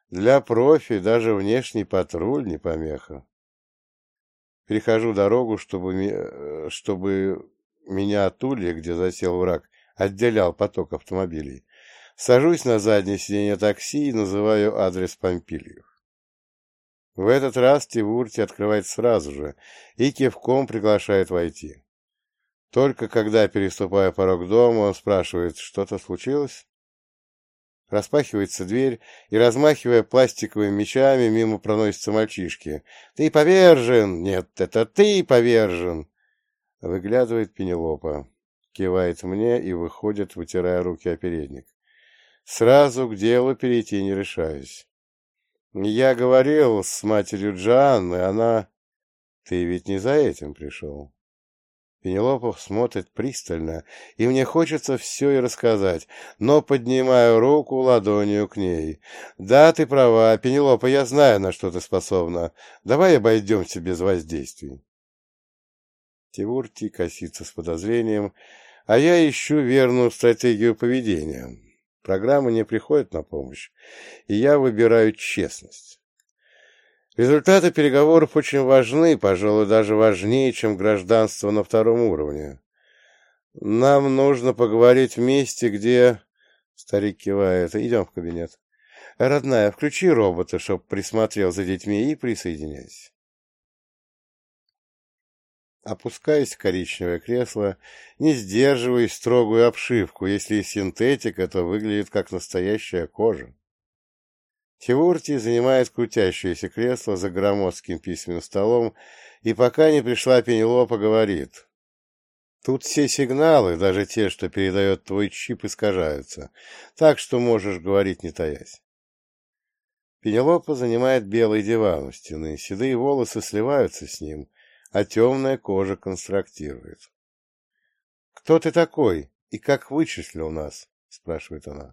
Для профи даже внешний патруль не помеха. Перехожу дорогу, чтобы меня от улья, где засел враг, отделял поток автомобилей. Сажусь на заднее сиденье такси и называю адрес Помпильев. В этот раз Тивурти открывает сразу же и кивком приглашает войти. Только когда переступаю порог дома, он спрашивает, что-то случилось? Распахивается дверь, и, размахивая пластиковыми мечами, мимо проносятся мальчишки. «Ты повержен!» «Нет, это ты повержен!» Выглядывает Пенелопа, кивает мне и выходит, вытирая руки о передник. Сразу к делу перейти не решаюсь. Я говорил с матерью Джоанны, она... Ты ведь не за этим пришел. Пенелопа смотрит пристально, и мне хочется все и рассказать, но поднимаю руку ладонью к ней. Да, ты права, Пенелопа, я знаю, на что ты способна. Давай обойдемся без воздействий. Тивурти косится с подозрением, а я ищу верную стратегию поведения. Программа не приходит на помощь, и я выбираю честность. Результаты переговоров очень важны, пожалуй, даже важнее, чем гражданство на втором уровне. Нам нужно поговорить в месте, где... Старик кивает. Идем в кабинет. Родная, включи робота, чтоб присмотрел за детьми, и присоединяйся. Опускаюсь в коричневое кресло, не сдерживая строгую обшивку. Если синтетика, то выглядит как настоящая кожа. Тивурти занимает крутящееся кресло за громоздким письменным столом, и пока не пришла Пенелопа, говорит: «Тут все сигналы, даже те, что передает твой чип, искажаются, так что можешь говорить, не таясь». Пенелопа занимает белый диван у стены, седые волосы сливаются с ним, а темная кожа контрастирует. «Кто ты такой и как вычислил нас?» — спрашивает она.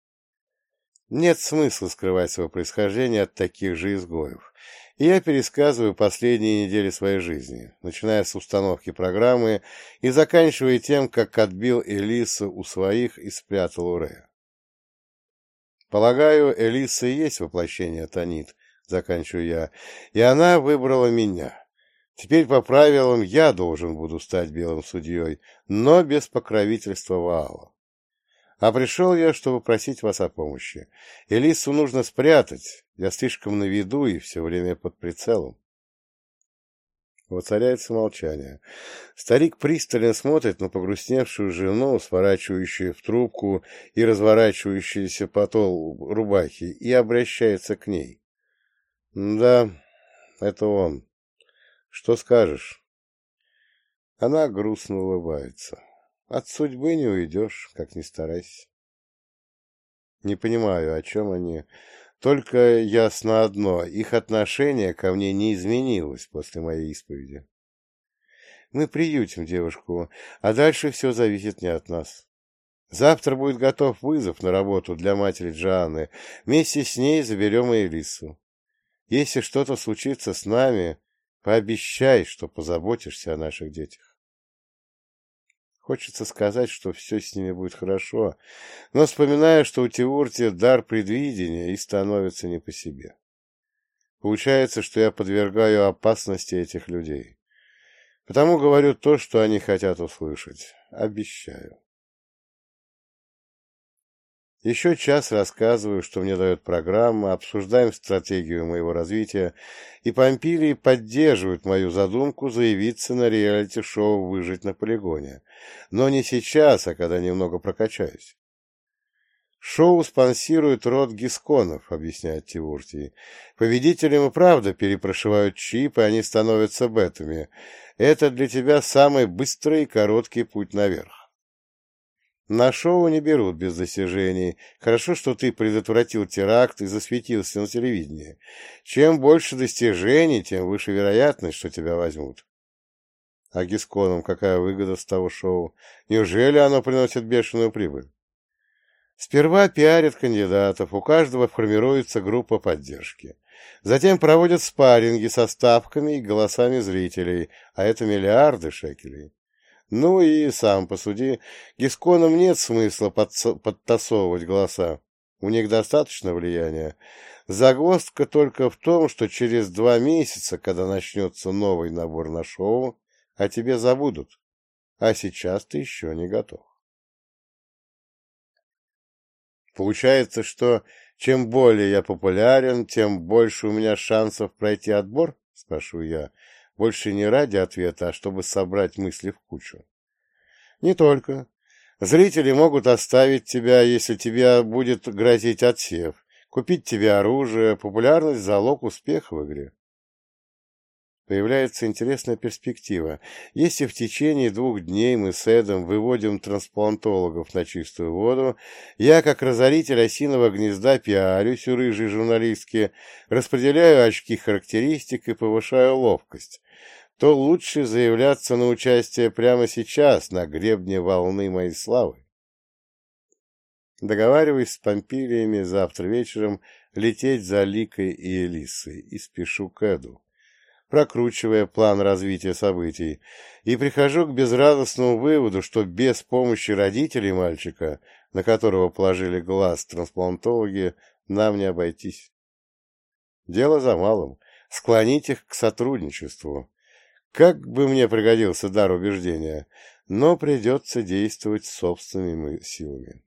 Нет смысла скрывать свое происхождение от таких же изгоев, и я пересказываю последние недели своей жизни, начиная с установки программы и заканчивая тем, как отбил Элису у своих и спрятал у Рея. Полагаю, Элиса и есть воплощение Танит, заканчиваю я, и она выбрала меня. Теперь по правилам я должен буду стать белым судьей, но без покровительства Ваала. А пришел я, чтобы просить вас о помощи. Элису нужно спрятать, я слишком на виду и все время под прицелом. Воцаряется молчание. Старик пристально смотрит на погрустневшую жену, сворачивающую в трубку и разворачивающуюся подол рубахи, и обращается к ней. Да, это он. Что скажешь? Она грустно улыбается. От судьбы не уйдешь, как ни старайся. Не понимаю, о чем они. Только ясно одно, их отношение ко мне не изменилось после моей исповеди. Мы приютим девушку, а дальше все зависит не от нас. Завтра будет готов вызов на работу для матери Джоанны. Вместе с ней заберем и Элису. Если что-то случится с нами, пообещай, что позаботишься о наших детях. Хочется сказать, что все с ними будет хорошо, но вспоминаю, что у Тивурти дар предвидения, и становится не по себе. Получается, что я подвергаю опасности этих людей. Потому говорю то, что они хотят услышать. Обещаю. Еще час рассказываю, что мне дает программа, обсуждаем стратегию моего развития, и Помпилии поддерживают мою задумку заявиться на реалити-шоу «Выжить на полигоне». Но не сейчас, а когда немного прокачаюсь. «Шоу спонсирует род Гисконов», — объясняет Тивурти. «Победителям и правда перепрошивают чип, и они становятся бетами. Это для тебя самый быстрый и короткий путь наверх. На шоу не берут без достижений. Хорошо, что ты предотвратил теракт и засветился на телевидении. Чем больше достижений, тем выше вероятность, что тебя возьмут». А Гисконам какая выгода с того шоу? Неужели оно приносит бешеную прибыль? Сперва пиарят кандидатов, у каждого формируется группа поддержки. Затем проводят спарринги со ставками и голосами зрителей, а это миллиарды шекелей. Ну и, сам посуди, Гисконам нет смысла подтасовывать голоса. У них достаточно влияния. Загвоздка только в том, что через 2 месяца, когда начнется новый набор на шоу, о тебе забудут. А сейчас ты еще не готов. Получается, что чем более я популярен, тем больше у меня шансов пройти отбор? Спрашиваю я. Больше не ради ответа, а чтобы собрать мысли в кучу. Не только. Зрители могут оставить тебя, если тебе будет грозить отсев, купить тебе оружие, популярность– залог успеха в игре. Появляется интересная перспектива. Если в течение 2 дней мы с Эдом выводим трансплантологов на чистую воду, я, как разоритель осиного гнезда, пиарюсь у рыжей журналистки, распределяю очки характеристик и повышаю ловкость, то лучше заявляться на участие прямо сейчас, на гребне волны моей славы. Договариваюсь с Помпилиями завтра вечером лететь за Ликой и Элисой и спешу к Эду, прокручивая план развития событий, и прихожу к безрадостному выводу, что без помощи родителей мальчика, на которого положили глаз трансплантологи, нам не обойтись. Дело за малым — склонить их к сотрудничеству. Как бы мне пригодился дар убеждения, но придется действовать собственными силами.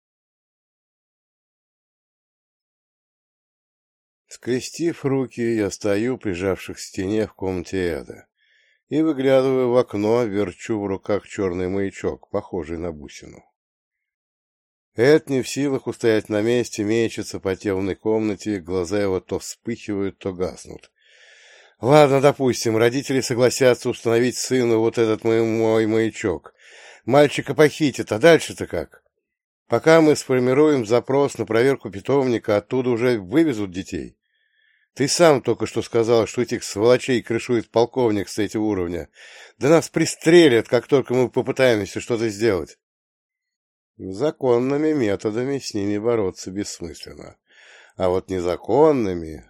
Скрестив руки, я стою, прижавшись к стене в комнате Эда, и выглядываю в окно, верчу в руках черный маячок, похожий на бусину. Эд не в силах устоять на месте, мечется по темной комнате, глаза его то вспыхивают, то гаснут. Ладно, допустим, родители согласятся установить сыну вот этот мой маячок. Мальчика похитят, а дальше-то как? Пока мы сформируем запрос на проверку питомника, оттуда уже вывезут детей. Ты сам только что сказал, что этих сволочей крышует полковник с третьего уровня. Да нас пристрелят, как только мы попытаемся что-то сделать. Законными методами с ними бороться бессмысленно. А вот незаконными